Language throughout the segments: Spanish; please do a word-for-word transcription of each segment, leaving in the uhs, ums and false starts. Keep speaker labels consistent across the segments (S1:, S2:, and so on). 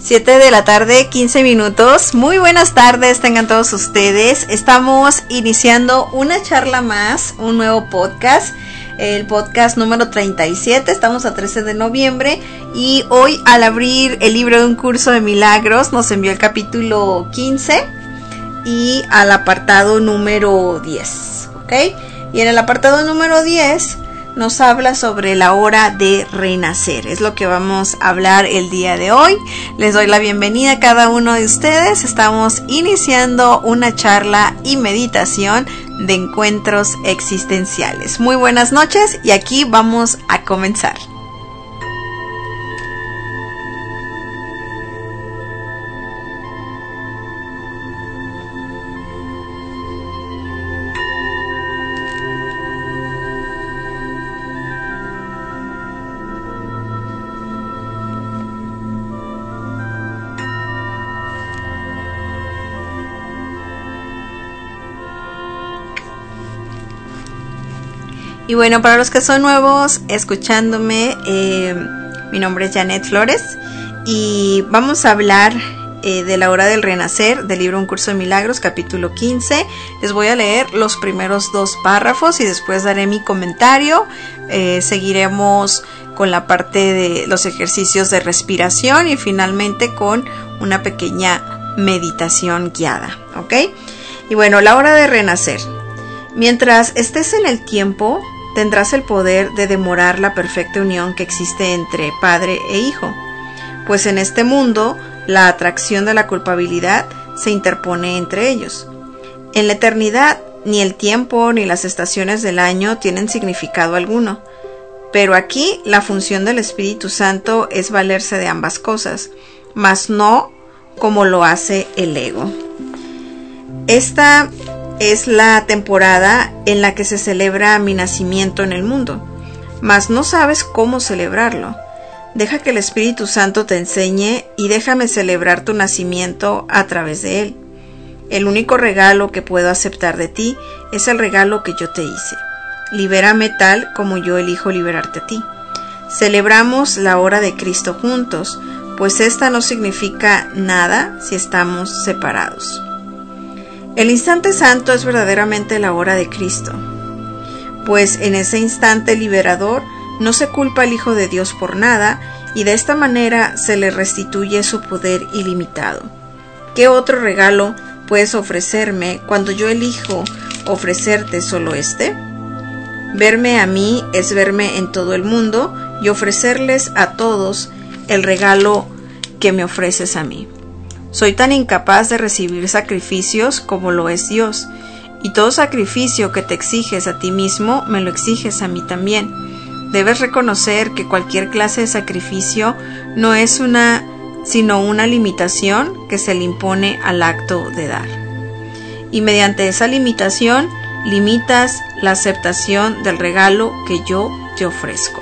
S1: siete de la tarde, quince minutos. Muy buenas tardes tengan todos ustedes. Estamos iniciando una charla más, un nuevo podcast, el podcast número treinta y siete. Estamos a trece de noviembre y hoy, al abrir el libro de un curso de milagros, nos envió el capítulo quince y al apartado número diez, ¿ok? Y en el apartado número diez nos habla sobre la hora de renacer. Es lo que vamos a hablar el día de hoy. Les doy la bienvenida a cada uno de ustedes. Estamos iniciando una charla y meditación de encuentros existenciales. Muy buenas noches y aquí vamos a comenzar. Y bueno, para los que son nuevos escuchándome, eh, mi nombre es Janet Flores y vamos a hablar eh, de la hora del renacer del libro Un Curso de Milagros, capítulo quince. Les voy a leer los primeros dos párrafos y después daré mi comentario. Eh, seguiremos con la parte de los ejercicios de respiración y finalmente con una pequeña meditación guiada, ¿ok? Y bueno, la hora de renacer. Mientras estés en el tiempo, tendrás el poder de demorar la perfecta unión que existe entre padre e hijo, pues en este mundo la atracción de la culpabilidad se interpone entre ellos. En la eternidad, ni el tiempo ni las estaciones del año tienen significado alguno, pero aquí la función del Espíritu Santo es valerse de ambas cosas, mas no como lo hace el ego. Esta es la temporada en la que se celebra mi nacimiento en el mundo, mas no sabes cómo celebrarlo. Deja que el Espíritu Santo te enseñe y déjame celebrar tu nacimiento a través de él. El único regalo que puedo aceptar de ti es el regalo que yo te hice. Libérame tal como yo elijo liberarte a ti. Celebramos la hora de Cristo juntos, pues esta no significa nada si estamos separados. El instante santo es verdaderamente la hora de Cristo, pues en ese instante liberador no se culpa al Hijo de Dios por nada y de esta manera se le restituye su poder ilimitado. ¿Qué otro regalo puedes ofrecerme cuando yo elijo ofrecerte solo este? Verme a mí es verme en todo el mundo y ofrecerles a todos el regalo que me ofreces a mí. Soy tan incapaz de recibir sacrificios como lo es Dios, y todo sacrificio que te exiges a ti mismo, me lo exiges a mí también. Debes reconocer que cualquier clase de sacrificio no es una, sino una limitación que se le impone al acto de dar. Y mediante esa limitación, limitas la aceptación del regalo que yo te ofrezco.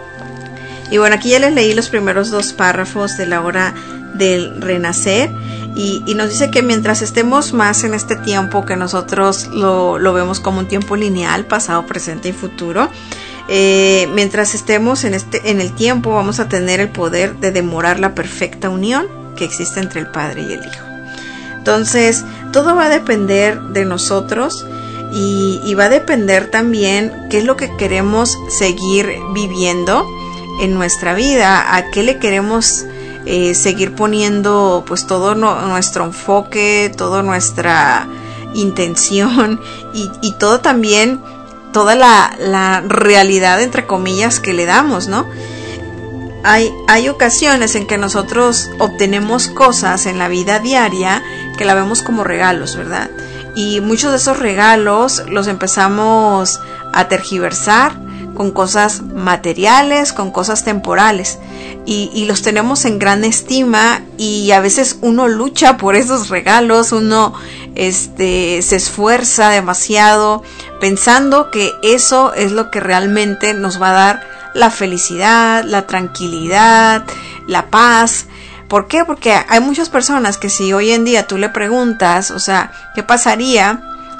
S1: Y bueno, aquí ya les leí los primeros dos párrafos de la hora del renacer y, y nos dice que mientras estemos más en este tiempo que nosotros lo, lo vemos como un tiempo lineal, pasado, presente y futuro, eh, mientras estemos en, este, en el tiempo vamos a tener el poder de demorar la perfecta unión que existe entre el Padre y el Hijo. Entonces todo va a depender de nosotros y, y va a depender también qué es lo que queremos seguir viviendo en nuestra vida, a qué le queremos Eh, seguir poniendo pues todo no, nuestro enfoque, toda nuestra intención y, y todo también, toda la, la realidad entre comillas que le damos, ¿no? Hay, hay ocasiones en que nosotros obtenemos cosas en la vida diaria que la vemos como regalos, ¿verdad? Y muchos de esos regalos los empezamos a tergiversar con cosas materiales, con cosas temporales y, y los tenemos en gran estima y a veces uno lucha por esos regalos, uno este, se esfuerza demasiado pensando que eso es lo que realmente nos va a dar la felicidad, la tranquilidad, la paz. ¿Por qué? Porque hay muchas personas que si hoy en día tú le preguntas, o sea, ¿qué pasaría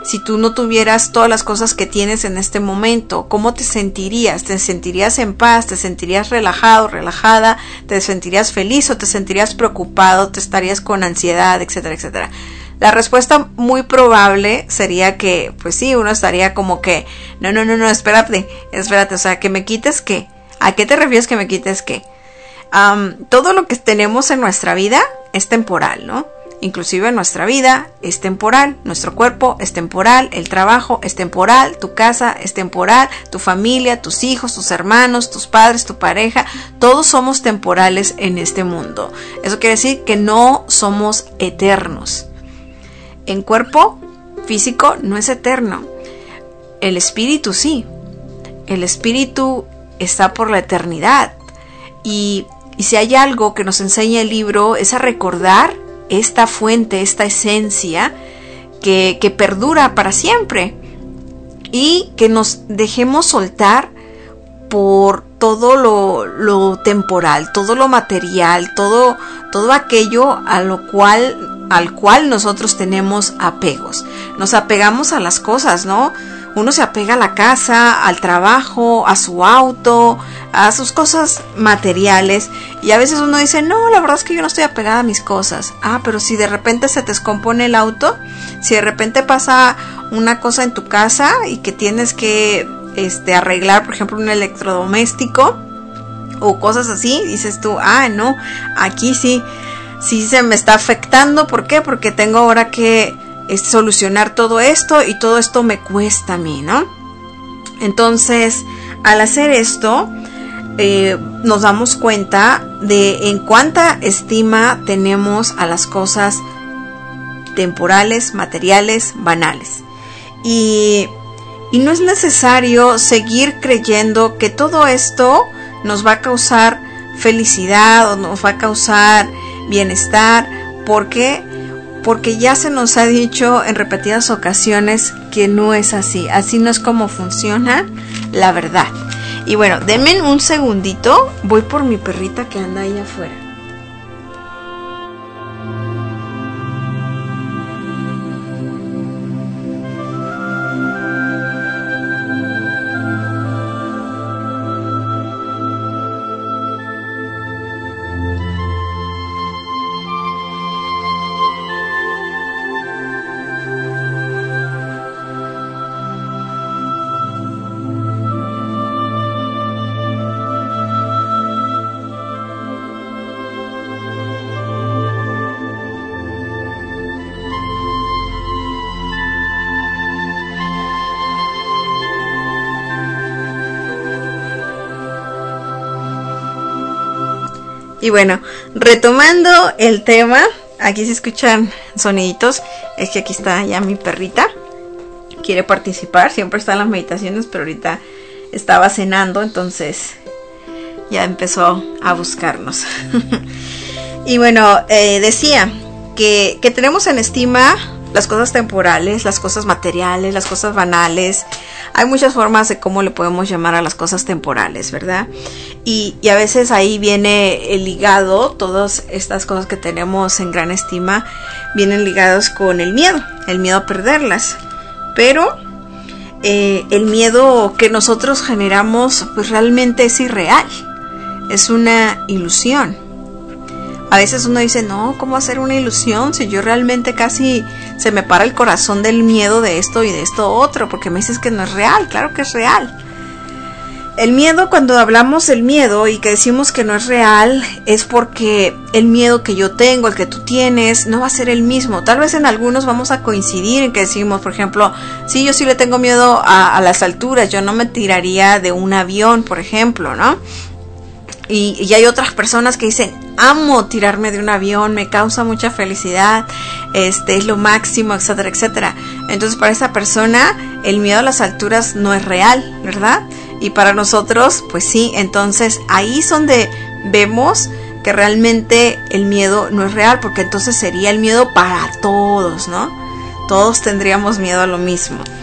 S1: si tú no tuvieras todas las cosas que tienes en este momento? ¿Cómo te sentirías? ¿Te sentirías en paz? ¿Te sentirías relajado, relajada? ¿Te sentirías feliz o te sentirías preocupado? ¿Te estarías con ansiedad, etcétera, etcétera? La respuesta muy probable sería que, pues sí, uno estaría como que, no, no, no, no, espérate, espérate, o sea, que me quites qué. ¿A qué te refieres que me quites qué? Um, todo lo que tenemos en nuestra vida es temporal, ¿no? Inclusive nuestra vida es temporal, nuestro cuerpo es temporal, el trabajo es temporal, tu casa es temporal, tu familia, tus hijos, tus hermanos, tus padres, tu pareja, todos somos temporales en este mundo. Eso quiere decir que no somos eternos. En cuerpo físico no es eterno, el espíritu sí, el espíritu está por la eternidad y, y si hay algo que nos enseña el libro es a recordar esta fuente, esta esencia que, que perdura para siempre y que nos dejemos soltar por todo lo, lo temporal, todo lo material, todo, todo aquello a lo cual, al cual nosotros tenemos apegos. Nos apegamos a las cosas, ¿no? Uno se apega a la casa, al trabajo, a su auto, a sus cosas materiales y a veces uno dice, no, la verdad es que yo no estoy apegada a mis cosas. Ah, pero si de repente se te descompone el auto, si de repente pasa una cosa en tu casa y que tienes que este, arreglar, por ejemplo, un electrodoméstico o cosas así, dices tú, ah, no, aquí sí, sí se me está afectando. ¿Por qué? Porque tengo ahora que es solucionar todo esto y todo esto me cuesta a mí, ¿no? Entonces, al hacer esto, eh, nos damos cuenta de en cuánta estima tenemos a las cosas temporales, materiales, banales. Y, y no es necesario seguir creyendo que todo esto nos va a causar felicidad o nos va a causar bienestar, porque Porque ya se nos ha dicho en repetidas ocasiones que no es así. Así no es como funciona la verdad. Y bueno, denme un segundito. Voy por mi perrita que anda ahí afuera. Y bueno, retomando el tema, aquí se escuchan soniditos, es que aquí está ya mi perrita, quiere participar, siempre está en las meditaciones, pero ahorita estaba cenando, entonces ya empezó a buscarnos. Y bueno, eh, decía que, que tenemos en estima las cosas temporales, las cosas materiales, las cosas banales. Hay muchas formas de cómo le podemos llamar a las cosas temporales, ¿verdad? Y, y a veces ahí viene el ligado, todas estas cosas que tenemos en gran estima, vienen ligados con el miedo, el miedo a perderlas. Pero eh, el miedo que nosotros generamos, pues realmente es irreal, es una ilusión. A veces uno dice, no, ¿cómo hacer una ilusión? Si yo realmente casi se me para el corazón del miedo de esto y de esto otro, porque me dices que no es real. Claro que es real. El miedo, cuando hablamos del miedo y que decimos que no es real, es porque el miedo que yo tengo, el que tú tienes, no va a ser el mismo. Tal vez en algunos vamos a coincidir en que decimos, por ejemplo, sí, yo sí le tengo miedo a, a las alturas, yo no me tiraría de un avión, por ejemplo, ¿no? Y, y hay otras personas que dicen, amo tirarme de un avión, me causa mucha felicidad, este es lo máximo, etcétera, etcétera. Entonces para esa persona el miedo a las alturas no es real, ¿verdad? Y para nosotros, pues sí. Entonces ahí es donde vemos que realmente el miedo no es real, porque entonces sería el miedo para todos, ¿no? Todos tendríamos miedo a lo mismo.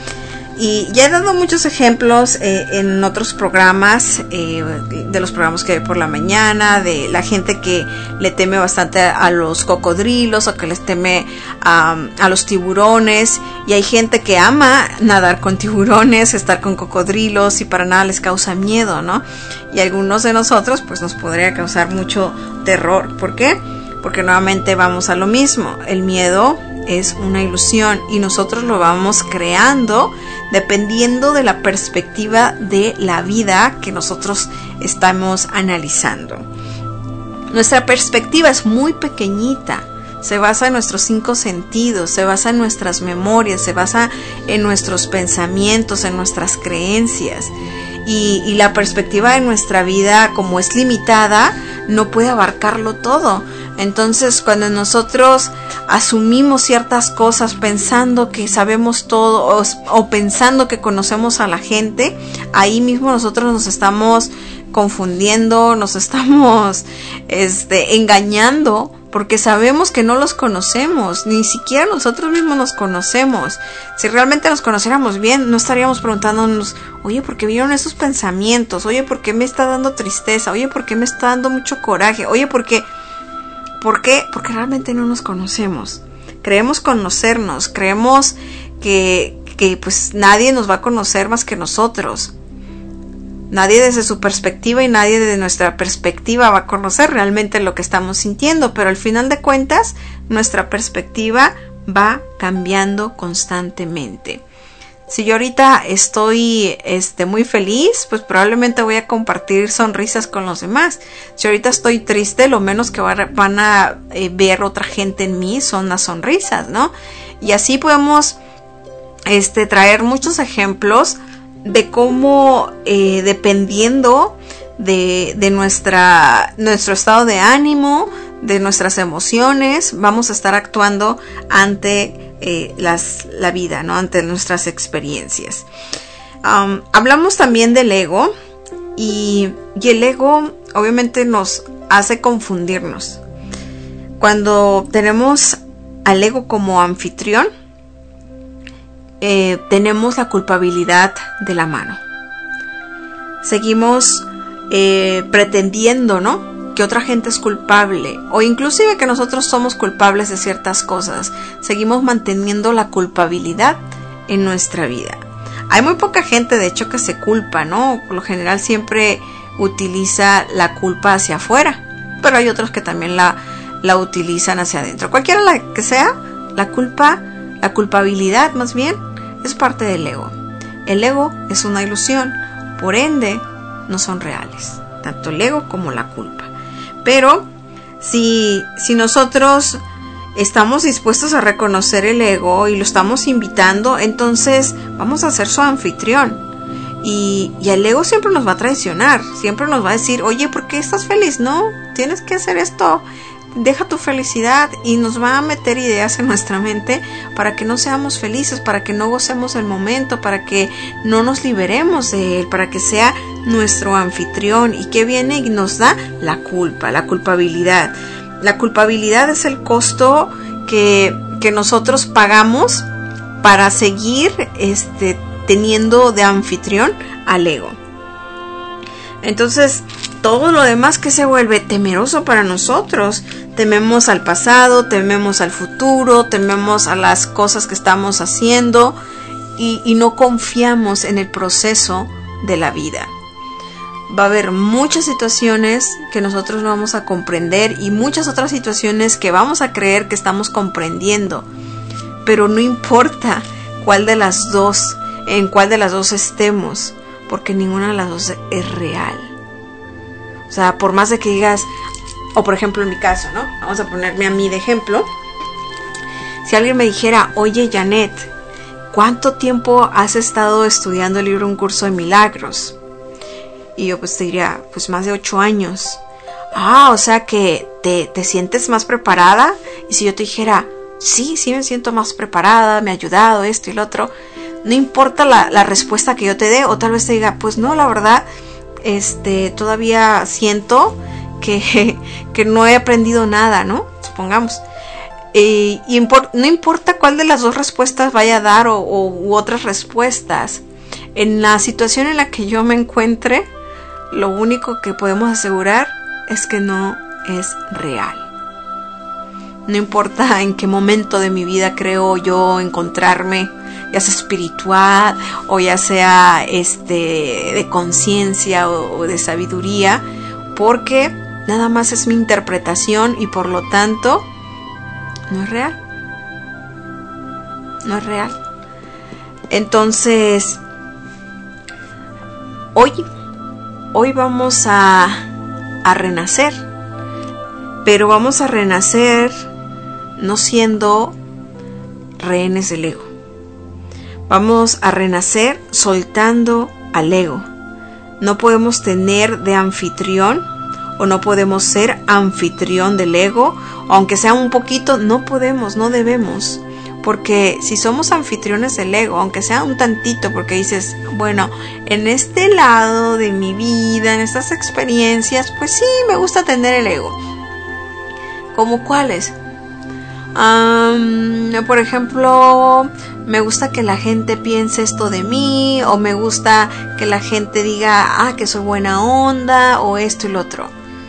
S1: Y ya he dado muchos ejemplos eh, en otros programas, eh, de los programas que hay por la mañana, de la gente que le teme bastante a los cocodrilos o que les teme a, a los tiburones. Y hay gente que ama nadar con tiburones, estar con cocodrilos y para nada les causa miedo, ¿no? Y a algunos de nosotros pues nos podría causar mucho terror. ¿Por qué? Porque nuevamente vamos a lo mismo. El miedo es una ilusión y nosotros lo vamos creando dependiendo de la perspectiva de la vida que nosotros estamos analizando. Nuestra perspectiva es muy pequeñita, se basa en nuestros cinco sentidos, se basa en nuestras memorias, se basa en nuestros pensamientos, en nuestras creencias. Y, y la perspectiva de nuestra vida, como es limitada, no puede abarcarlo todo. Entonces, cuando nosotros asumimos ciertas cosas pensando que sabemos todo o, o pensando que conocemos a la gente, ahí mismo nosotros nos estamos confundiendo, nos estamos este, engañando, porque sabemos que no los conocemos, ni siquiera nosotros mismos nos conocemos. Si realmente nos conociéramos bien, no estaríamos preguntándonos, oye, ¿por qué vieron esos pensamientos? Oye, ¿por qué me está dando tristeza? Oye, ¿por qué me está dando mucho coraje? Oye, ¿por qué? ¿Por qué? Porque realmente no nos conocemos. Creemos conocernos, creemos que, que pues nadie nos va a conocer más que nosotros. Nadie desde su perspectiva y nadie desde nuestra perspectiva va a conocer realmente lo que estamos sintiendo, pero al final de cuentas nuestra perspectiva va cambiando constantemente. Si yo ahorita estoy este, muy feliz, pues probablemente voy a compartir sonrisas con los demás. Si ahorita estoy triste, lo menos que van a eh, ver otra gente en mí son las sonrisas, ¿no? Y así podemos este, traer muchos ejemplos de cómo eh, dependiendo de, de nuestra, nuestro estado de ánimo, de nuestras emociones, vamos a estar actuando ante eh, las, la vida, ¿no? Ante nuestras experiencias. Um, hablamos también del ego y, y el ego obviamente nos hace confundirnos. Cuando tenemos al ego como anfitrión, Eh, tenemos la culpabilidad de la mano. Seguimos eh, pretendiendo, ¿no?, que otra gente es culpable o inclusive que nosotros somos culpables de ciertas cosas. Seguimos manteniendo la culpabilidad en nuestra vida. Hay muy poca gente, de hecho, que se culpa, ¿no? Por lo general siempre utiliza la culpa hacia afuera, pero hay otros que también la, la utilizan hacia adentro. Cualquiera la que sea, la culpa, la culpabilidad más bien, es parte del ego. El ego es una ilusión, por ende no son reales, tanto el ego como la culpa. Pero si, si nosotros estamos dispuestos a reconocer el ego y lo estamos invitando, entonces vamos a ser su anfitrión. Y, y el ego siempre nos va a traicionar, siempre nos va a decir, oye, ¿por qué estás feliz? No, tienes que hacer esto. Deja tu felicidad, y nos va a meter ideas en nuestra mente para que no seamos felices, para que no gocemos el momento, para que no nos liberemos de él, para que sea nuestro anfitrión. ¿Y qué viene y nos da? La culpa, la culpabilidad. La culpabilidad es el costo que, que nosotros pagamos para seguir este, teniendo de anfitrión al ego. Entonces, todo lo demás que se vuelve temeroso para nosotros. Tememos al pasado, tememos al futuro, tememos a las cosas que estamos haciendo y, y no confiamos en el proceso de la vida. Va a haber muchas situaciones que nosotros no vamos a comprender y muchas otras situaciones que vamos a creer que estamos comprendiendo. Pero no importa cuál de las dos, en cuál de las dos estemos, porque ninguna de las dos es real. O sea, por más de que digas, o por ejemplo en mi caso, ¿no? Vamos a ponerme a mí de ejemplo. Si alguien me dijera, oye Janet, ¿cuánto tiempo has estado estudiando el libro Un Curso de Milagros? Y yo pues te diría, pues más de ocho años. Ah, o sea que te, te sientes más preparada. Y si yo te dijera, sí, sí me siento más preparada, me ha ayudado esto y lo otro, no importa la, la respuesta que yo te dé, o tal vez te diga, pues no, la verdad, este, todavía siento que, que no he aprendido nada, ¿no? Supongamos. Eh, y impor- no importa cuál de las dos respuestas vaya a dar o, o u otras respuestas. En la situación en la que yo me encuentre, lo único que podemos asegurar es que no es real. No importa en qué momento de mi vida creo yo encontrarme, ya sea espiritual o ya sea este de conciencia o, o de sabiduría, porque nada más es mi interpretación y por lo tanto no es real. No es real. Entonces, hoy, hoy vamos a, a renacer, pero vamos a renacer no siendo rehenes del ego. Vamos a renacer soltando al ego. No podemos tener de anfitrión o no podemos ser anfitrión del ego, aunque sea un poquito, no podemos, no debemos. Porque si somos anfitriones del ego, aunque sea un tantito, porque dices, bueno, en este lado de mi vida, en estas experiencias, pues sí, me gusta tener el ego. ¿Cómo cuáles? Um, por ejemplo, me gusta que la gente piense esto de mí, o me gusta que la gente diga, ah, que soy buena onda, o esto y lo otro.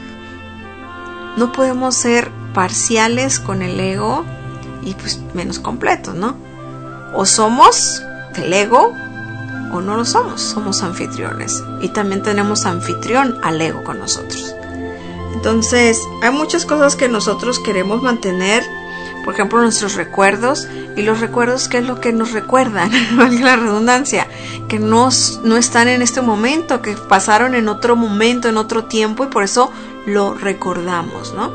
S1: No podemos ser parciales con el ego y pues menos completos, ¿no? O somos el ego o no lo somos, somos anfitriones. Y también tenemos anfitrión al ego con nosotros. Entonces, hay muchas cosas que nosotros queremos mantener, por ejemplo, nuestros recuerdos. Y los recuerdos, ¿qué es lo que nos recuerdan? Valga la redundancia, que no, no están en este momento, que pasaron en otro momento, en otro tiempo, y por eso lo recordamos, ¿no?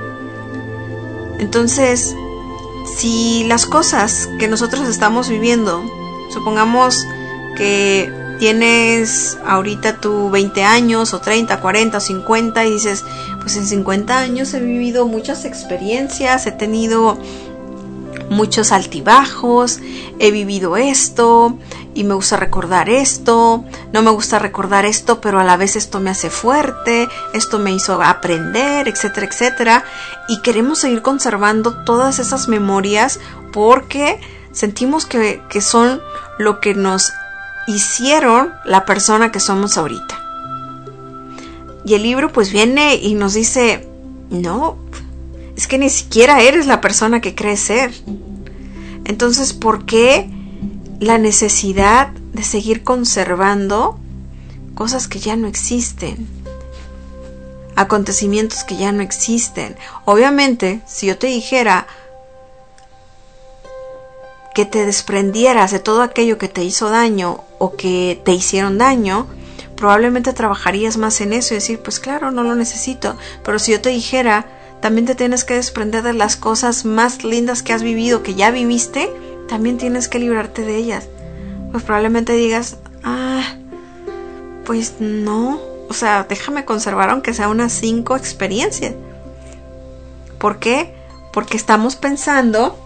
S1: Entonces, si las cosas que nosotros estamos viviendo, supongamos que tienes ahorita tu veinte años o treinta, cuarenta o cincuenta y dices, pues en cincuenta años he vivido muchas experiencias, he tenido muchos altibajos, he vivido esto y me gusta recordar esto, no me gusta recordar esto, pero a la vez esto me hace fuerte, esto me hizo aprender, etcétera, etcétera, y queremos seguir conservando todas esas memorias porque sentimos que, que son lo que nos hicieron la persona que somos ahorita. Y el libro pues viene y nos dice, no, es que ni siquiera eres la persona que crees ser. Entonces, ¿por qué la necesidad de seguir conservando cosas que ya no existen? Acontecimientos que ya no existen. Obviamente, si yo te dijera que te desprendieras de todo aquello que te hizo daño o que te hicieron daño, probablemente trabajarías más en eso y decir, pues claro, no lo necesito. Pero si yo te dijera, también te tienes que desprender de las cosas más lindas que has vivido, que ya viviste, también tienes que librarte de ellas. Pues probablemente digas, ah, pues no, o sea, déjame conservar aunque sea unas cinco experiencias. ¿Por qué? Porque estamos pensando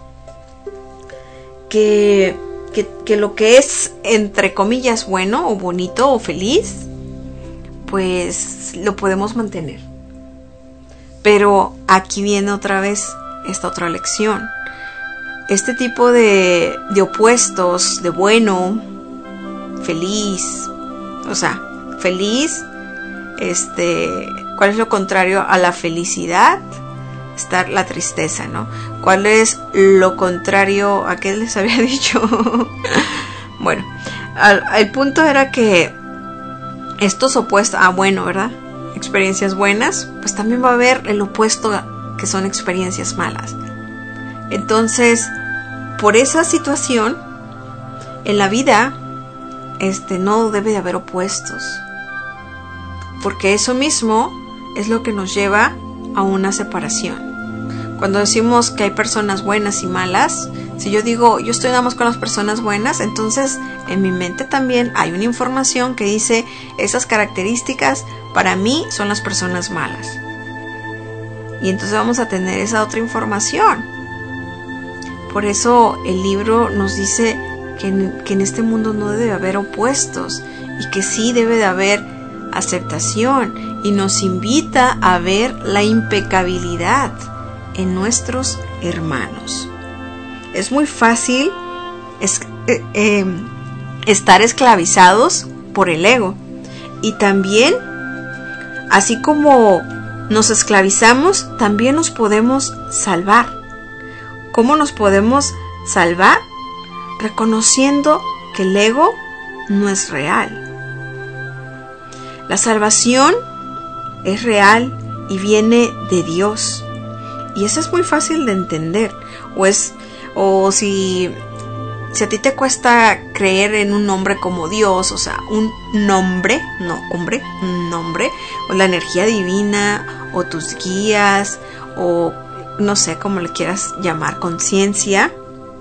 S1: que, que, que lo que es, entre comillas, bueno o bonito o feliz, pues lo podemos mantener. Pero aquí viene otra vez esta otra lección. Este tipo de, de opuestos, de bueno, feliz, o sea, feliz, este, ¿cuál es lo contrario a la felicidad? Está la tristeza, ¿no? ¿Cuál es lo contrario a qué les había dicho? Bueno, al, el punto era que estos opuestos, ah, bueno, ¿verdad? Experiencias buenas, pues también va a haber el opuesto que son experiencias malas. Entonces, por esa situación, en la vida, este, no debe de haber opuestos. Porque eso mismo es lo que nos lleva a una separación. Cuando decimos que hay personas buenas y malas, si yo digo, yo estoy nada más con las personas buenas, entonces en mi mente también hay una información que dice, esas características para mí son las personas malas. Y entonces vamos a tener esa otra información. Por eso el libro nos dice que en, que en este mundo no debe haber opuestos y que sí debe de haber aceptación, y nos invita a ver la impecabilidad en nuestros hermanos. Es muy fácil es, eh, eh, estar esclavizados por el ego. Y también, así como nos esclavizamos, también nos podemos salvar. ¿Cómo nos podemos salvar? Reconociendo que el ego no es real. La salvación es real y viene de Dios. Y eso es muy fácil de entender. O es, o si, si a ti te cuesta creer en un nombre como Dios, o sea, un nombre, no hombre, un nombre, o la energía divina, o tus guías, o no sé cómo le quieras llamar, conciencia,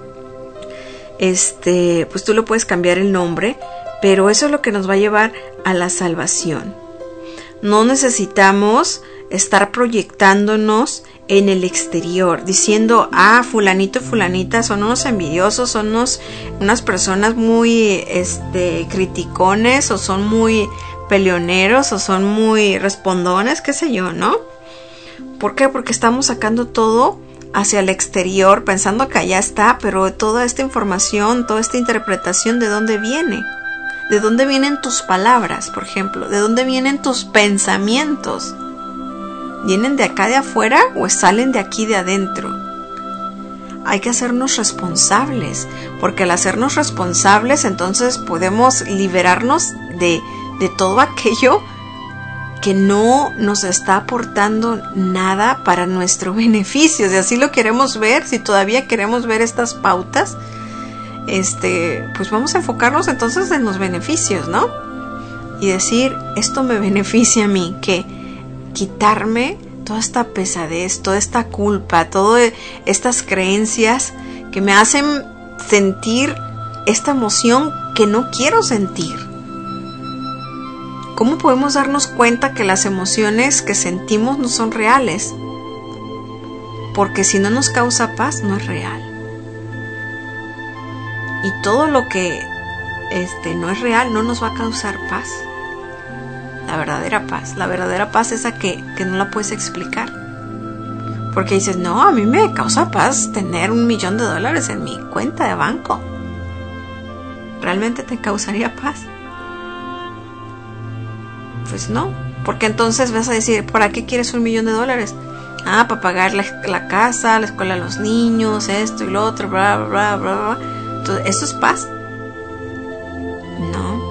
S1: este, pues tú lo puedes cambiar el nombre, pero eso es lo que nos va a llevar a la salvación. No necesitamos estar proyectándonos en el exterior, diciendo, ah, fulanito y fulanita son unos envidiosos, son unos, unas personas muy este, criticones, o son muy peleoneros, o son muy respondones, qué sé yo, ¿no? ¿Por qué? Porque estamos sacando todo hacia el exterior, pensando que allá está, pero toda esta información, toda esta interpretación, ¿de dónde viene? ¿De dónde vienen tus palabras, por ejemplo? ¿De dónde vienen tus pensamientos? ¿Vienen de acá de afuera o salen de aquí de adentro? Hay que hacernos responsables, porque al hacernos responsables, entonces podemos liberarnos de, de todo aquello que no nos está aportando nada para nuestro beneficio. Si así lo queremos ver, si todavía queremos ver estas pautas, este, pues vamos a enfocarnos entonces en los beneficios, ¿no? Y decir, esto me beneficia a mí, que quitarme toda esta pesadez, toda esta culpa, todas estas creencias que me hacen sentir esta emoción que no quiero sentir. ¿Cómo podemos darnos cuenta que las emociones que sentimos no son reales? Porque si no nos causa paz, no es real. Y todo lo que este, no es real no nos va a causar paz. La verdadera paz. La verdadera paz es esa que, que no la puedes explicar. Porque dices, no, a mí me causa paz tener un millón de dólares en mi cuenta de banco. ¿Realmente te causaría paz? Pues no. Porque entonces vas a decir, ¿para qué quieres un millón de dólares? Ah, para pagar la, la casa, la escuela de los niños, esto y lo otro, bla, bla, bla, bla. Entonces, ¿eso es paz? No.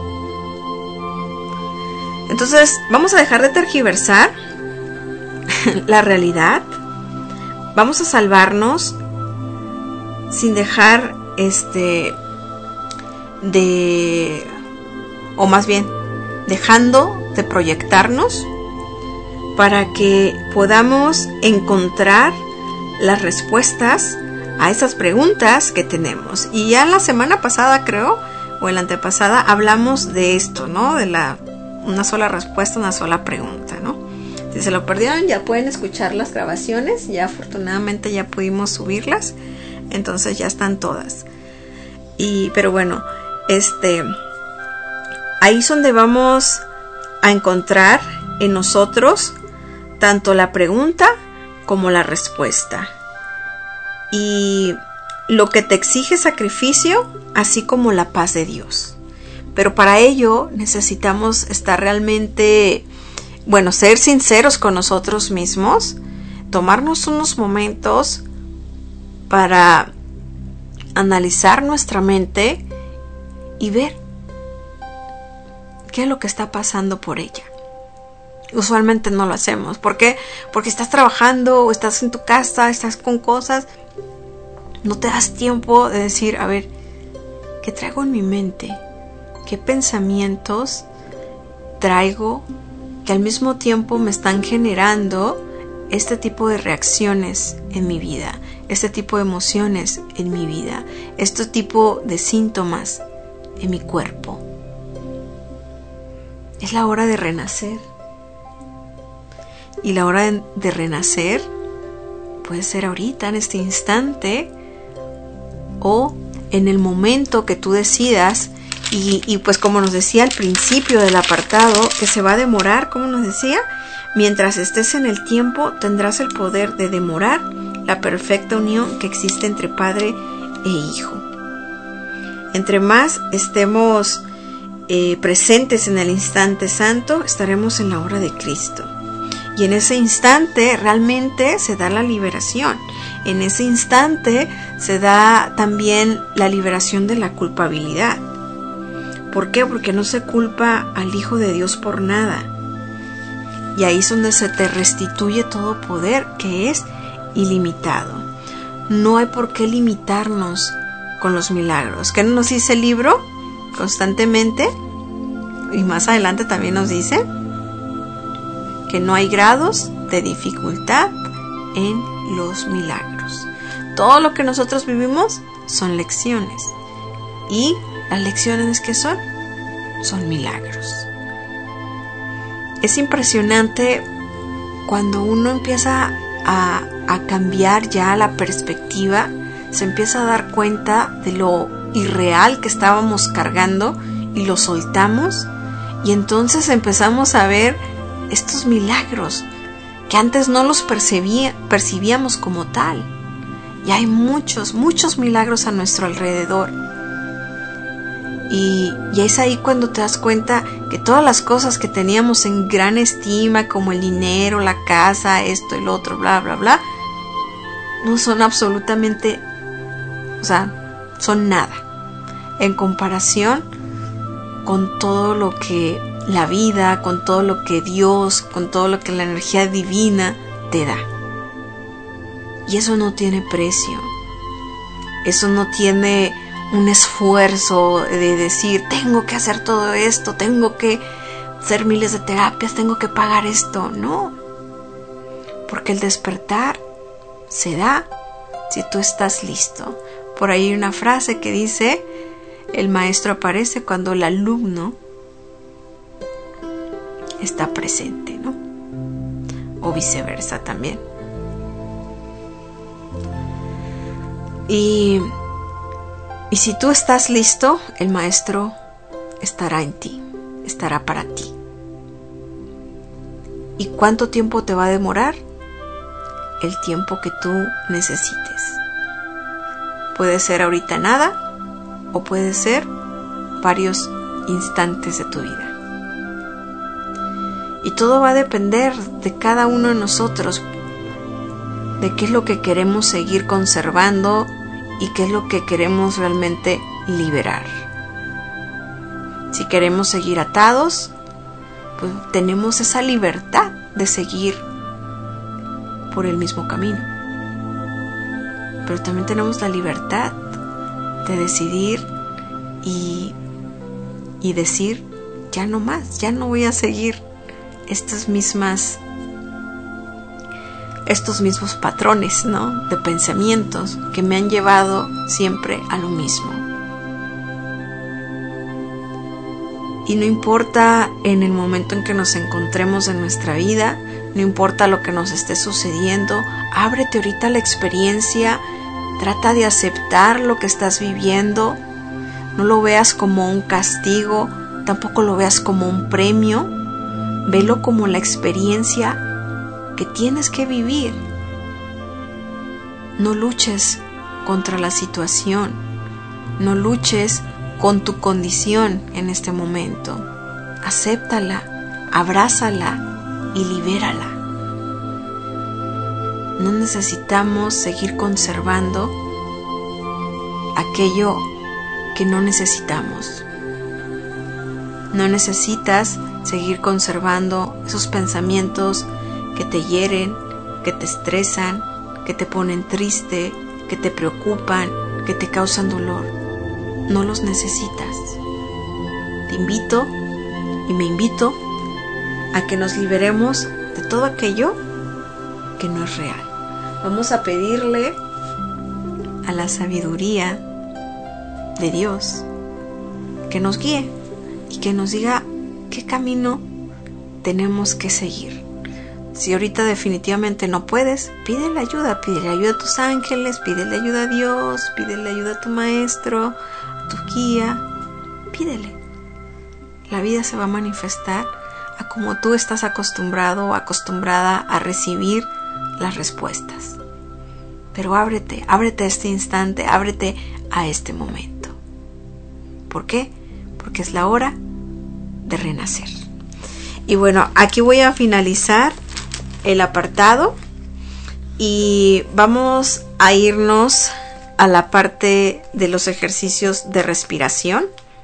S1: Entonces, vamos a dejar de tergiversar la realidad. Vamos a salvarnos sin dejar este de o más bien dejando de proyectarnos para que podamos encontrar las respuestas a esas preguntas que tenemos. Y ya la semana pasada, creo, o la antepasada, hablamos de esto, ¿no? De la una sola respuesta, una sola pregunta, ¿no? Si se lo perdieron, ya pueden escuchar las grabaciones. Ya afortunadamente ya pudimos subirlas, entonces ya están todas. Y pero bueno, este ahí es donde vamos a encontrar en nosotros tanto la pregunta como la respuesta. Y lo que te exige sacrificio, así como la paz de Dios. Pero para ello necesitamos estar realmente, bueno, ser sinceros con nosotros mismos, tomarnos unos momentos para analizar nuestra mente y ver qué es lo que está pasando por ella. Usualmente no lo hacemos. ¿Por qué? Porque estás trabajando o estás en tu casa, estás con cosas. No te das tiempo de decir, a ver, ¿qué traigo en mi mente? ¿Qué pensamientos traigo que al mismo tiempo me están generando este tipo de reacciones en mi vida, este tipo de emociones en mi vida, este tipo de síntomas en mi cuerpo? Es la hora de renacer. Y la hora de, de renacer puede ser ahorita, en este instante, o en el momento que tú decidas. Y, y pues como nos decía al principio del apartado, que se va a demorar, como nos decía, mientras estés en el tiempo tendrás el poder de demorar la perfecta unión que existe entre Padre e Hijo. Entre más estemos eh, presentes en el instante santo, estaremos en la hora de Cristo. Y en ese instante realmente se da la liberación. En ese instante se da también la liberación de la culpabilidad. ¿Por qué? Porque no se culpa al Hijo de Dios por nada. Y ahí es donde se te restituye todo poder, que es ilimitado. No hay por qué limitarnos con los milagros. ¿Qué nos dice el libro? Constantemente, y más adelante también nos dice que no hay grados de dificultad en los milagros. Todo lo que nosotros vivimos son lecciones. ¿Y las lecciones qué son? Son milagros. Es impresionante cuando uno empieza a, a cambiar ya la perspectiva, se empieza a dar cuenta de lo irreal que estábamos cargando y lo soltamos, y entonces empezamos a ver estos milagros que antes no los percibía, percibíamos como tal. Y hay muchos, muchos milagros a nuestro alrededor. Y, y es ahí cuando te das cuenta que todas las cosas que teníamos en gran estima, como el dinero, la casa, esto, el otro, bla, bla, bla, no son absolutamente, o sea, son nada en comparación con todo lo que la vida, con todo lo que Dios, con todo lo que la energía divina te da. Y eso no tiene precio. Eso no tiene un esfuerzo de decir, tengo que hacer todo esto, tengo que hacer miles de terapias, tengo que pagar esto. No. Porque el despertar se da si tú estás listo. Por ahí hay una frase que dice, el maestro aparece cuando el alumno está presente, ¿no? O viceversa también. Y, y si tú estás listo, el maestro estará en ti, estará para ti. ¿Y cuánto tiempo te va a demorar? El tiempo que tú necesites. Puede ser ahorita nada, o puede ser varios instantes de tu vida. Y todo va a depender de cada uno de nosotros, de qué es lo que queremos seguir conservando y qué es lo que queremos realmente liberar. Si queremos seguir atados, pues tenemos esa libertad de seguir por el mismo camino. Pero también tenemos la libertad de decidir y, y decir, ya no más, ya no voy a seguir estas mismas estos mismos patrones, ¿no?, de pensamientos que me han llevado siempre a lo mismo. Y no importa en el momento en que nos encontremos en nuestra vida, no importa lo que nos esté sucediendo, ábrete ahorita a la experiencia, trata de aceptar lo que estás viviendo, no lo veas como un castigo, tampoco lo veas como un premio, velo como la experiencia que tienes que vivir. No luches contra la situación, no luches con tu condición en este momento. Acéptala, abrázala y libérala. No necesitamos seguir conservando aquello que no necesitamos. No necesitas seguir conservando esos pensamientos que te hieren, que te estresan, que te ponen triste, que te preocupan, que te causan dolor. No los necesitas. Te invito y me invito a que nos liberemos de todo aquello que no es real. Vamos a pedirle a la sabiduría de Dios que nos guíe y que nos diga qué camino tenemos que seguir. Si ahorita definitivamente no puedes, pídele ayuda, pídele ayuda a tus ángeles, pídele ayuda a Dios, pídele ayuda a tu maestro, a tu guía, pídele. La vida se va a manifestar a como tú estás acostumbrado o acostumbrada a recibir las respuestas. pero ábrete, ábrete a este instante, ábrete a este momento. ¿Por qué? Porque es la hora de renacer. Y bueno, aquí voy a finalizar el apartado y vamos a irnos a la parte de los ejercicios de respiración.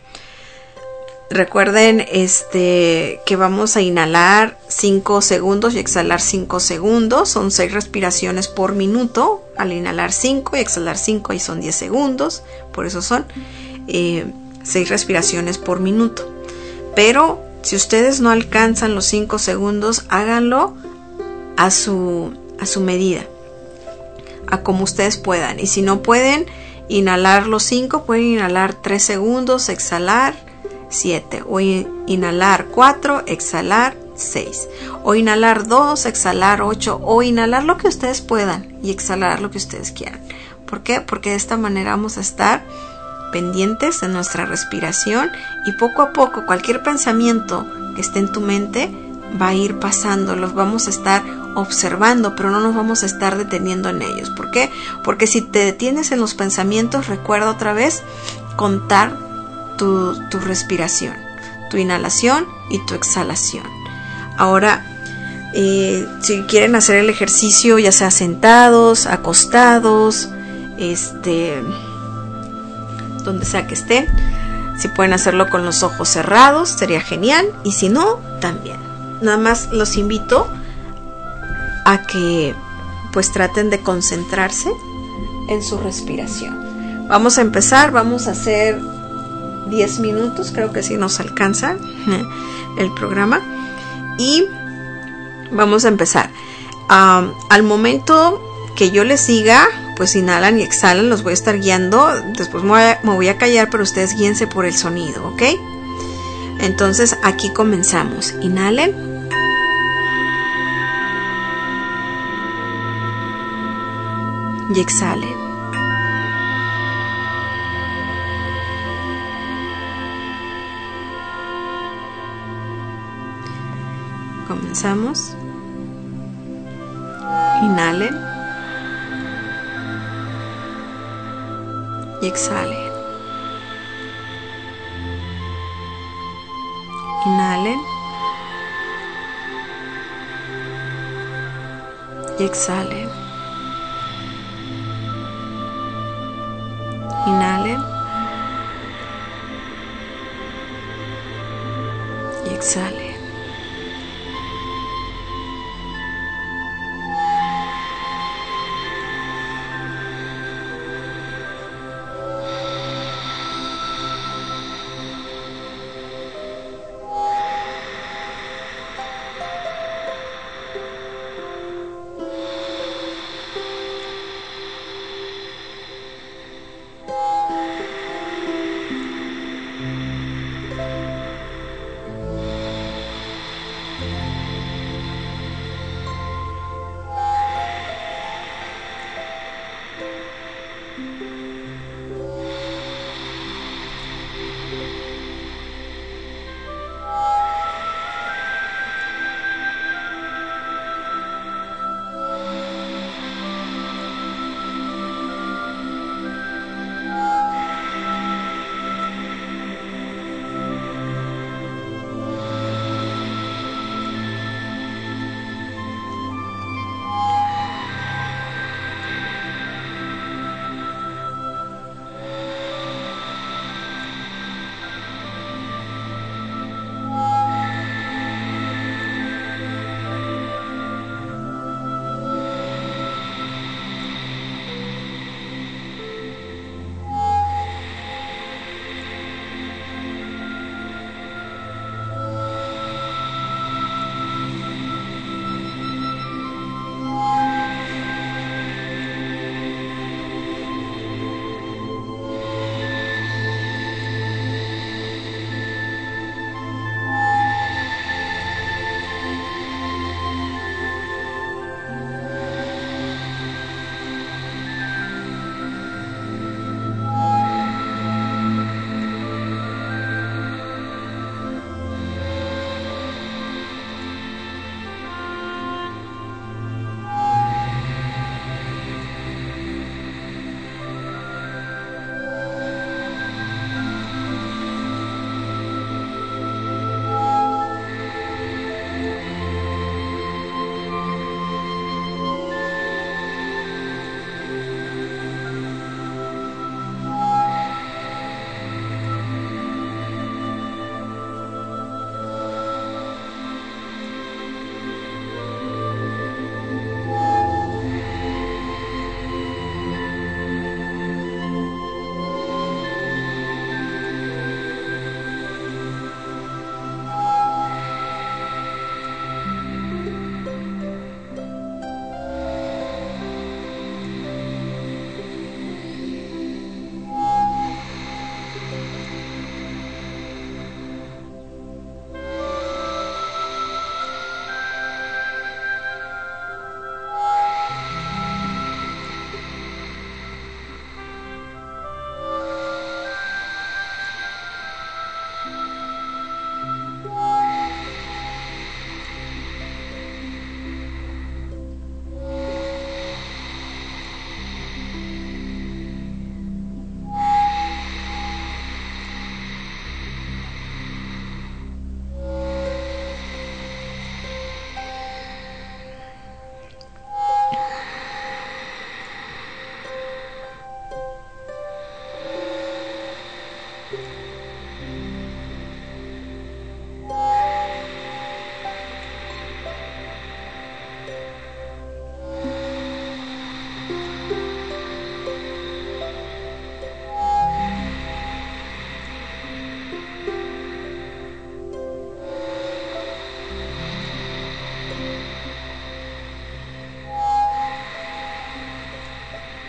S1: Recuerden este, que vamos a inhalar cinco segundos y exhalar cinco segundos. Son seis respiraciones por minuto. Al inhalar cinco y exhalar cinco y son diez segundos. Por eso son eh, seis respiraciones por minuto. Pero si ustedes no alcanzan los cinco segundos, háganlo a su, a su medida, a como ustedes puedan. Y si no pueden inhalar los cinco, pueden inhalar tres segundos, exhalar siete, o inhalar cuatro, exhalar seis, o inhalar dos, exhalar ocho, o inhalar lo que ustedes puedan y exhalar lo que ustedes quieran. ¿Por qué? Porque de esta manera vamos a estar pendientes de nuestra respiración y poco a poco cualquier pensamiento que esté en tu mente va a ir pasando, los vamos a estar observando, pero no nos vamos a estar deteniendo en ellos. ¿Por qué? Porque si te detienes en los pensamientos, recuerda otra vez contar tu, tu respiración, tu inhalación y tu exhalación. Ahora, eh, si quieren hacer el ejercicio, ya sea sentados, acostados, este, donde sea que estén, si pueden hacerlo con los ojos cerrados, sería genial, y si no, también. Nada más los invito a que pues traten de concentrarse en su respiración. Vamos a empezar, vamos a hacer diez minutos, creo que sí nos alcanza el programa, y vamos a empezar. Um, al momento que yo les diga, pues inhalan y exhalan, los voy a estar guiando. Después me voy a, me voy a callar, pero ustedes guíense por el sonido, ¿ok? Entonces aquí comenzamos. Inhalen. Y exhalen. Comenzamos. Inhalen. Y exhalen. Inhalen. Y exhalen. Inhalen. Y exhalen.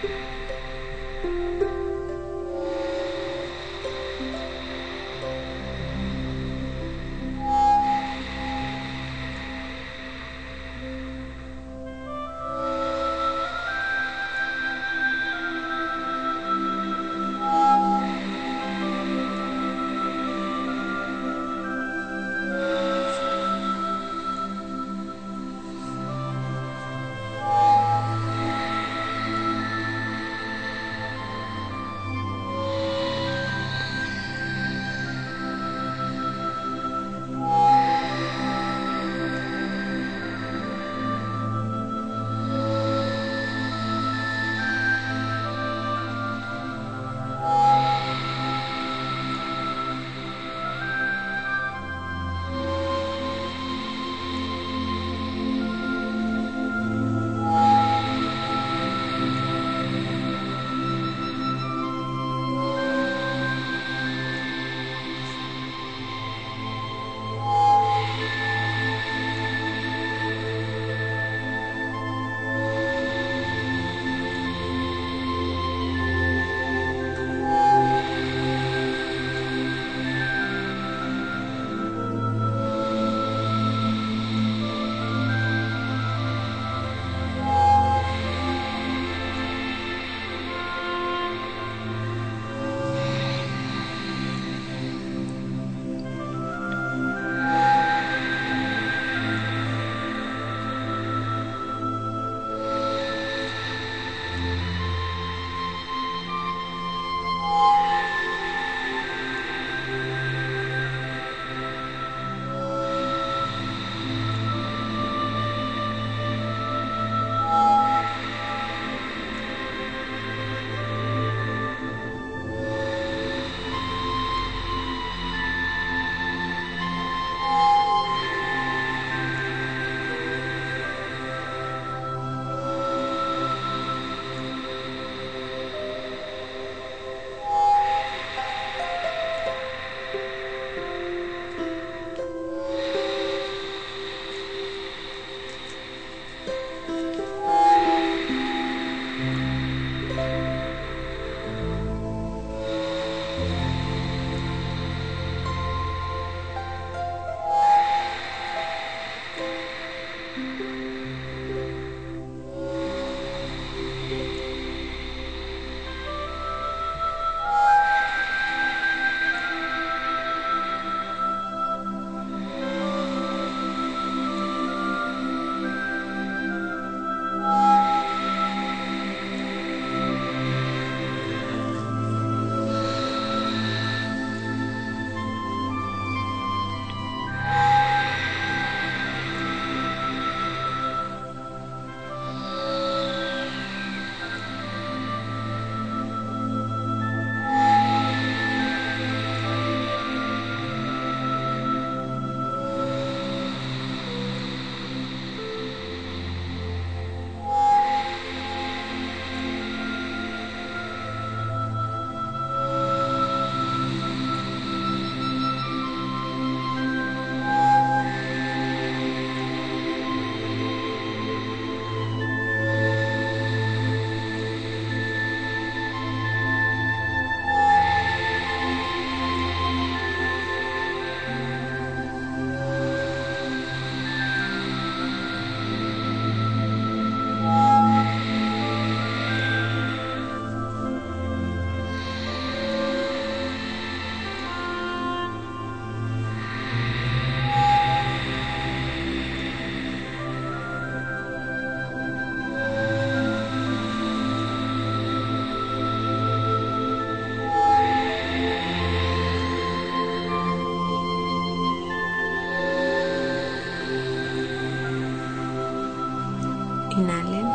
S1: Inhalen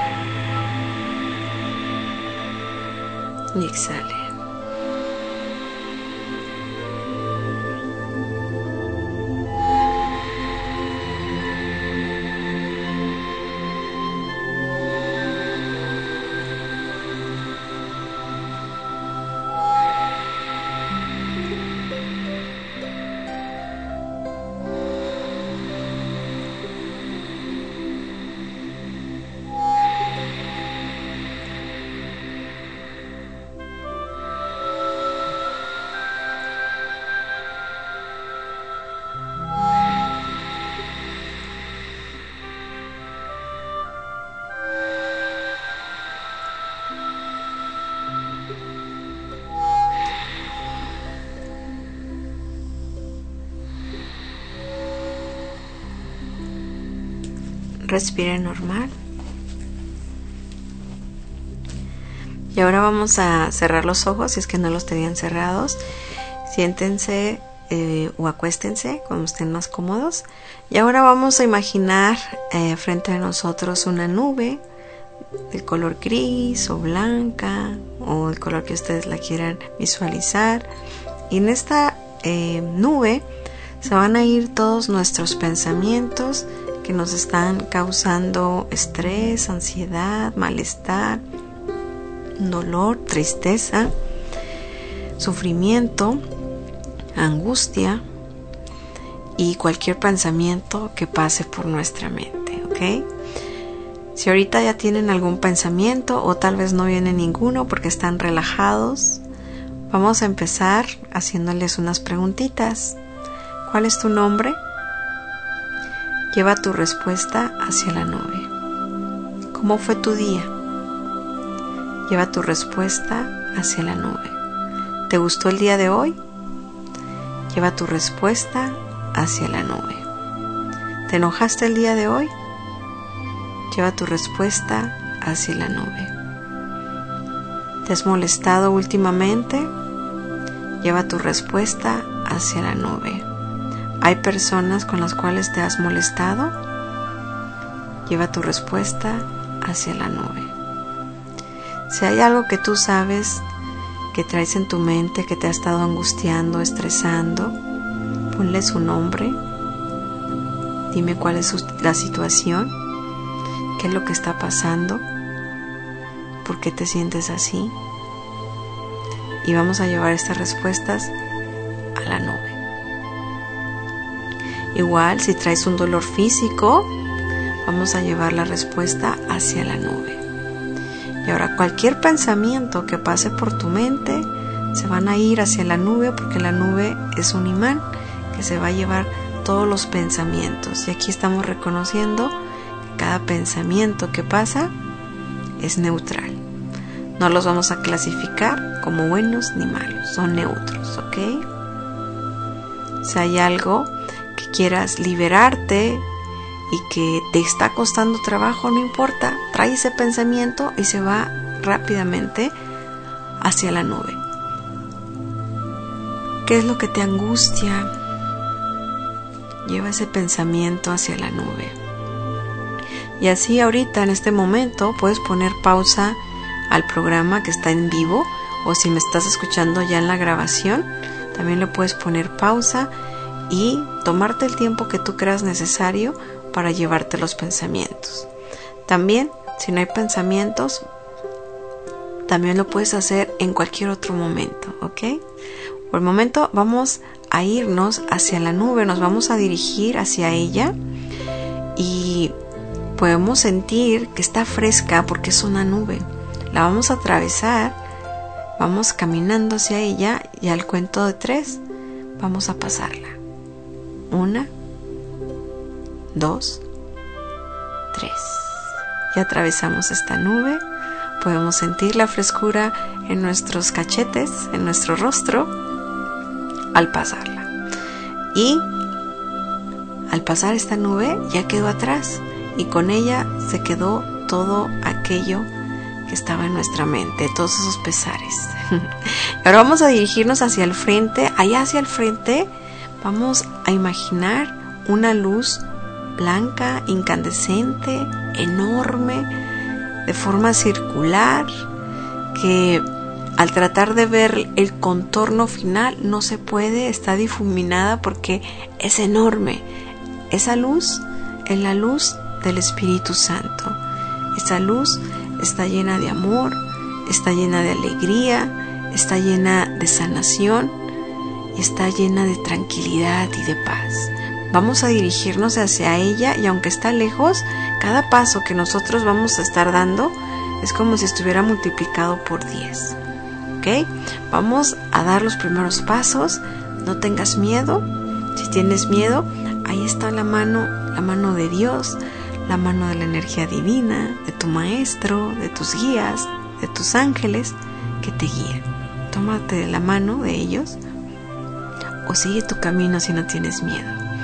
S1: y exhalen. Respire normal. Y ahora vamos a cerrar los ojos si es que no los tenían cerrados. Siéntense eh, o acuéstense cuando estén más cómodos. Y ahora vamos a imaginar eh, frente a nosotros una nube del color gris o blanca o el color que ustedes la quieran visualizar. Y en esta eh, nube se van a ir todos nuestros pensamientos que nos están causando estrés, ansiedad, malestar, dolor, tristeza, sufrimiento, angustia y cualquier pensamiento que pase por nuestra mente, ¿ok? Si ahorita ya tienen algún pensamiento o tal vez no viene ninguno porque están relajados, vamos a empezar haciéndoles unas preguntitas. ¿Cuál es tu nombre? Lleva tu respuesta hacia la nube. ¿Cómo fue tu día? Lleva tu respuesta hacia la nube. ¿Te gustó el día de hoy? Lleva tu respuesta hacia la nube. ¿Te enojaste el día de hoy? Lleva tu respuesta hacia la nube. ¿Te has molestado últimamente? Lleva tu respuesta hacia la nube. ¿Hay personas con las cuales te has molestado? Lleva tu respuesta hacia la nube. Si hay algo que tú sabes que traes en tu mente que te ha estado angustiando, estresando, ponle su nombre. Dime cuál es la situación, qué es lo que está pasando, por qué te sientes así. Y vamos a llevar estas respuestas a la nube. Igual, si traes un dolor físico, vamos a llevar la respuesta hacia la nube. Y ahora cualquier pensamiento que pase por tu mente se van a ir hacia la nube, porque la nube es un imán que se va a llevar todos los pensamientos. Y aquí estamos reconociendo que cada pensamiento que pasa es neutral. No los vamos a clasificar como buenos ni malos, son neutros, ¿ok? Si hay algo que quieras liberarte y que te está costando trabajo, no importa, trae ese pensamiento y se va rápidamente hacia la nube. ¿Qué es lo que te angustia? Lleva ese pensamiento hacia la nube. Y así ahorita, en este momento, puedes poner pausa al programa que está en vivo, o si me estás escuchando ya en la grabación, también le puedes poner pausa y tomarte el tiempo que tú creas necesario para llevarte los pensamientos. También, si no hay pensamientos, también lo puedes hacer en cualquier otro momento, ¿ok? Por el momento vamos a irnos hacia la nube, nos vamos a dirigir hacia ella y podemos sentir que está fresca porque es una nube. La vamos a atravesar, vamos caminando hacia ella y al cuento de tres vamos a pasarla. Una, dos, tres. Ya atravesamos esta nube. Podemos sentir la frescura en nuestros cachetes, en nuestro rostro, al pasarla. Y al pasar esta nube ya quedó atrás y con ella se quedó todo aquello que estaba en nuestra mente, todos esos pesares. Ahora vamos a dirigirnos hacia el frente. Allá hacia el frente vamos a imaginar una luz blanca, incandescente, enorme, de forma circular, que al tratar de ver el contorno final no se puede, está difuminada porque es enorme. Esa luz es la luz del Espíritu Santo. Esa luz está llena de amor, está llena de alegría, está llena de sanación y está llena de tranquilidad y de paz. Vamos a dirigirnos hacia ella y aunque está lejos, cada paso que nosotros vamos a estar dando es como si estuviera multiplicado por diez. ¿Ok? Vamos a dar los primeros pasos. No tengas miedo. Si tienes miedo, ahí está la mano, la mano de Dios, la mano de la energía divina, de tu maestro, de tus guías, de tus ángeles que te guían. Tómate de la mano de ellos o sigue tu camino si no tienes miedo.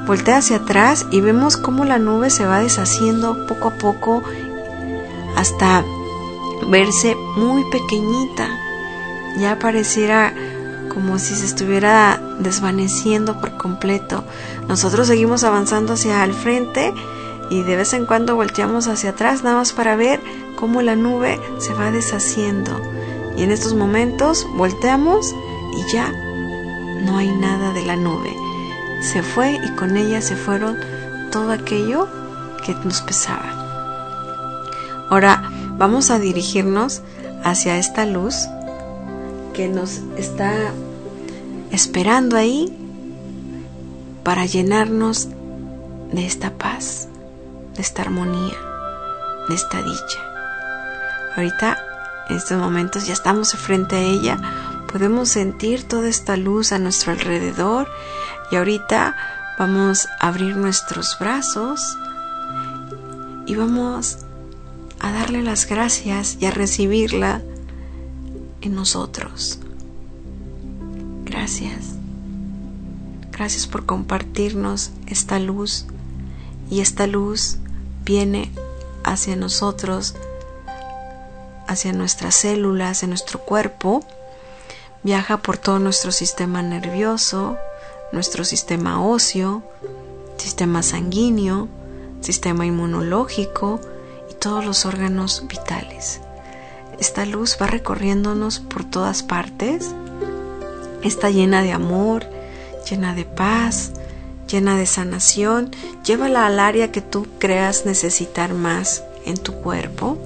S1: voltea hacia atrás y vemos cómo la nube se va deshaciendo poco a poco hasta verse muy pequeñita. Ya pareciera como si se estuviera desvaneciendo por completo. Nosotros seguimos avanzando hacia el frente y de vez en cuando volteamos hacia atrás nada más para ver cómo la nube se va deshaciendo. Y en estos momentos volteamos y ya no hay nada de la nube. Se fue y con ella se fueron todo aquello que nos pesaba. Ahora vamos a dirigirnos hacia esta luz que nos está esperando ahí para llenarnos de esta paz, de esta armonía, de esta dicha. Ahorita, en estos momentos, ya estamos frente a ella, podemos sentir toda esta luz a nuestro alrededor y ahorita vamos a abrir nuestros brazos y vamos a darle las gracias y a recibirla en nosotros. Gracias. Gracias por compartirnos esta luz y esta luz viene hacia nosotros, hacia nuestras células, en nuestro cuerpo, viaja por todo nuestro sistema nervioso, nuestro sistema óseo, sistema sanguíneo, sistema inmunológico y todos los órganos vitales. Esta luz va recorriéndonos por todas partes, está llena de amor, llena de paz, llena de sanación. Llévala al área que tú creas necesitar más en tu cuerpo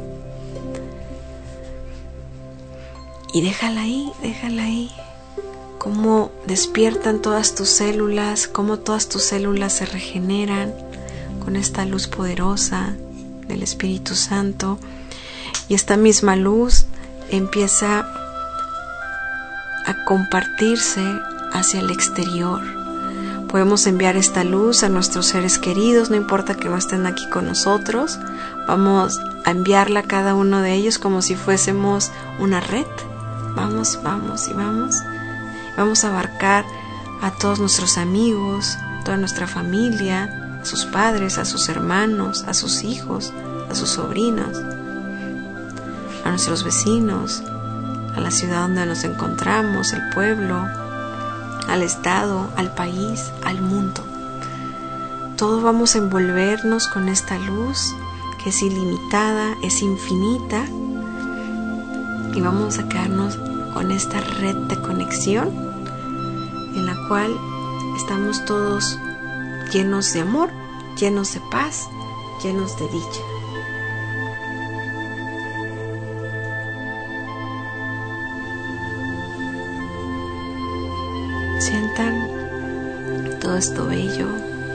S1: y déjala ahí, déjala ahí. Cómo despiertan todas tus células, cómo todas tus células se regeneran con esta luz poderosa del Espíritu Santo. Y esta misma luz empieza a compartirse hacia el exterior. Podemos enviar esta luz a nuestros seres queridos, no importa que no estén aquí con nosotros. Vamos a enviarla a cada uno de ellos como si fuésemos una red. Vamos, vamos y vamos. Vamos a abarcar a todos nuestros amigos, toda nuestra familia, a sus padres, a sus hermanos, a sus hijos, a sus sobrinos, a nuestros vecinos, a la ciudad donde nos encontramos, el pueblo, al estado, al país, al mundo. Todos vamos a envolvernos con esta luz que es ilimitada, es infinita, y vamos a quedarnos con esta red de conexión en la cual estamos todos llenos de amor, llenos de paz, llenos de dicha. Sientan todo esto bello.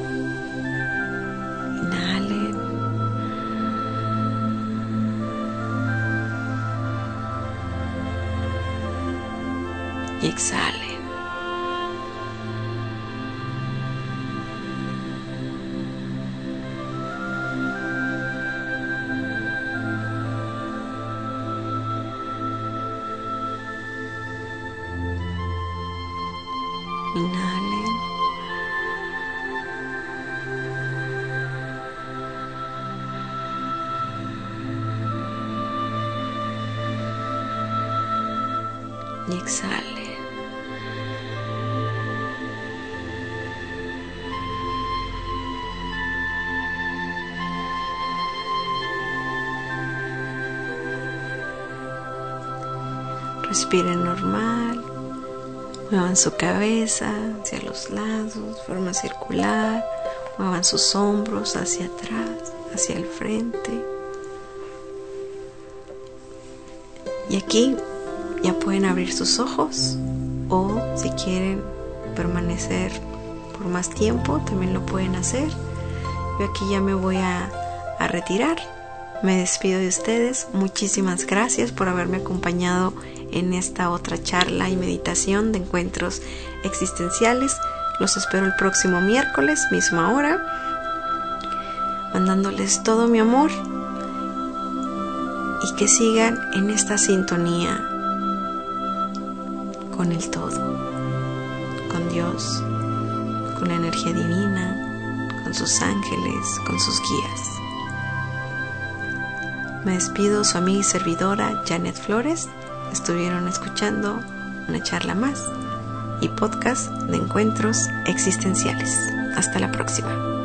S1: Inhalen. Y exhalen. Inhalen. Y exhalen. Respiren normal. Muevan su cabeza hacia los lados, forma circular. Muevan sus hombros hacia atrás, hacia el frente. Y aquí ya pueden abrir sus ojos, o si quieren permanecer por más tiempo, también lo pueden hacer. Yo aquí ya me voy a, a retirar. Me despido de ustedes. Muchísimas gracias por haberme acompañado en esta otra charla y meditación de encuentros existenciales. Los espero el próximo miércoles, misma hora, mandándoles todo mi amor y que sigan en esta sintonía con el todo, con Dios, con la energía divina, con sus ángeles, con sus guías. Me despido, su amiga y servidora Janet Flores. Estuvieron escuchando una charla más y podcast de encuentros existenciales. Hasta la próxima.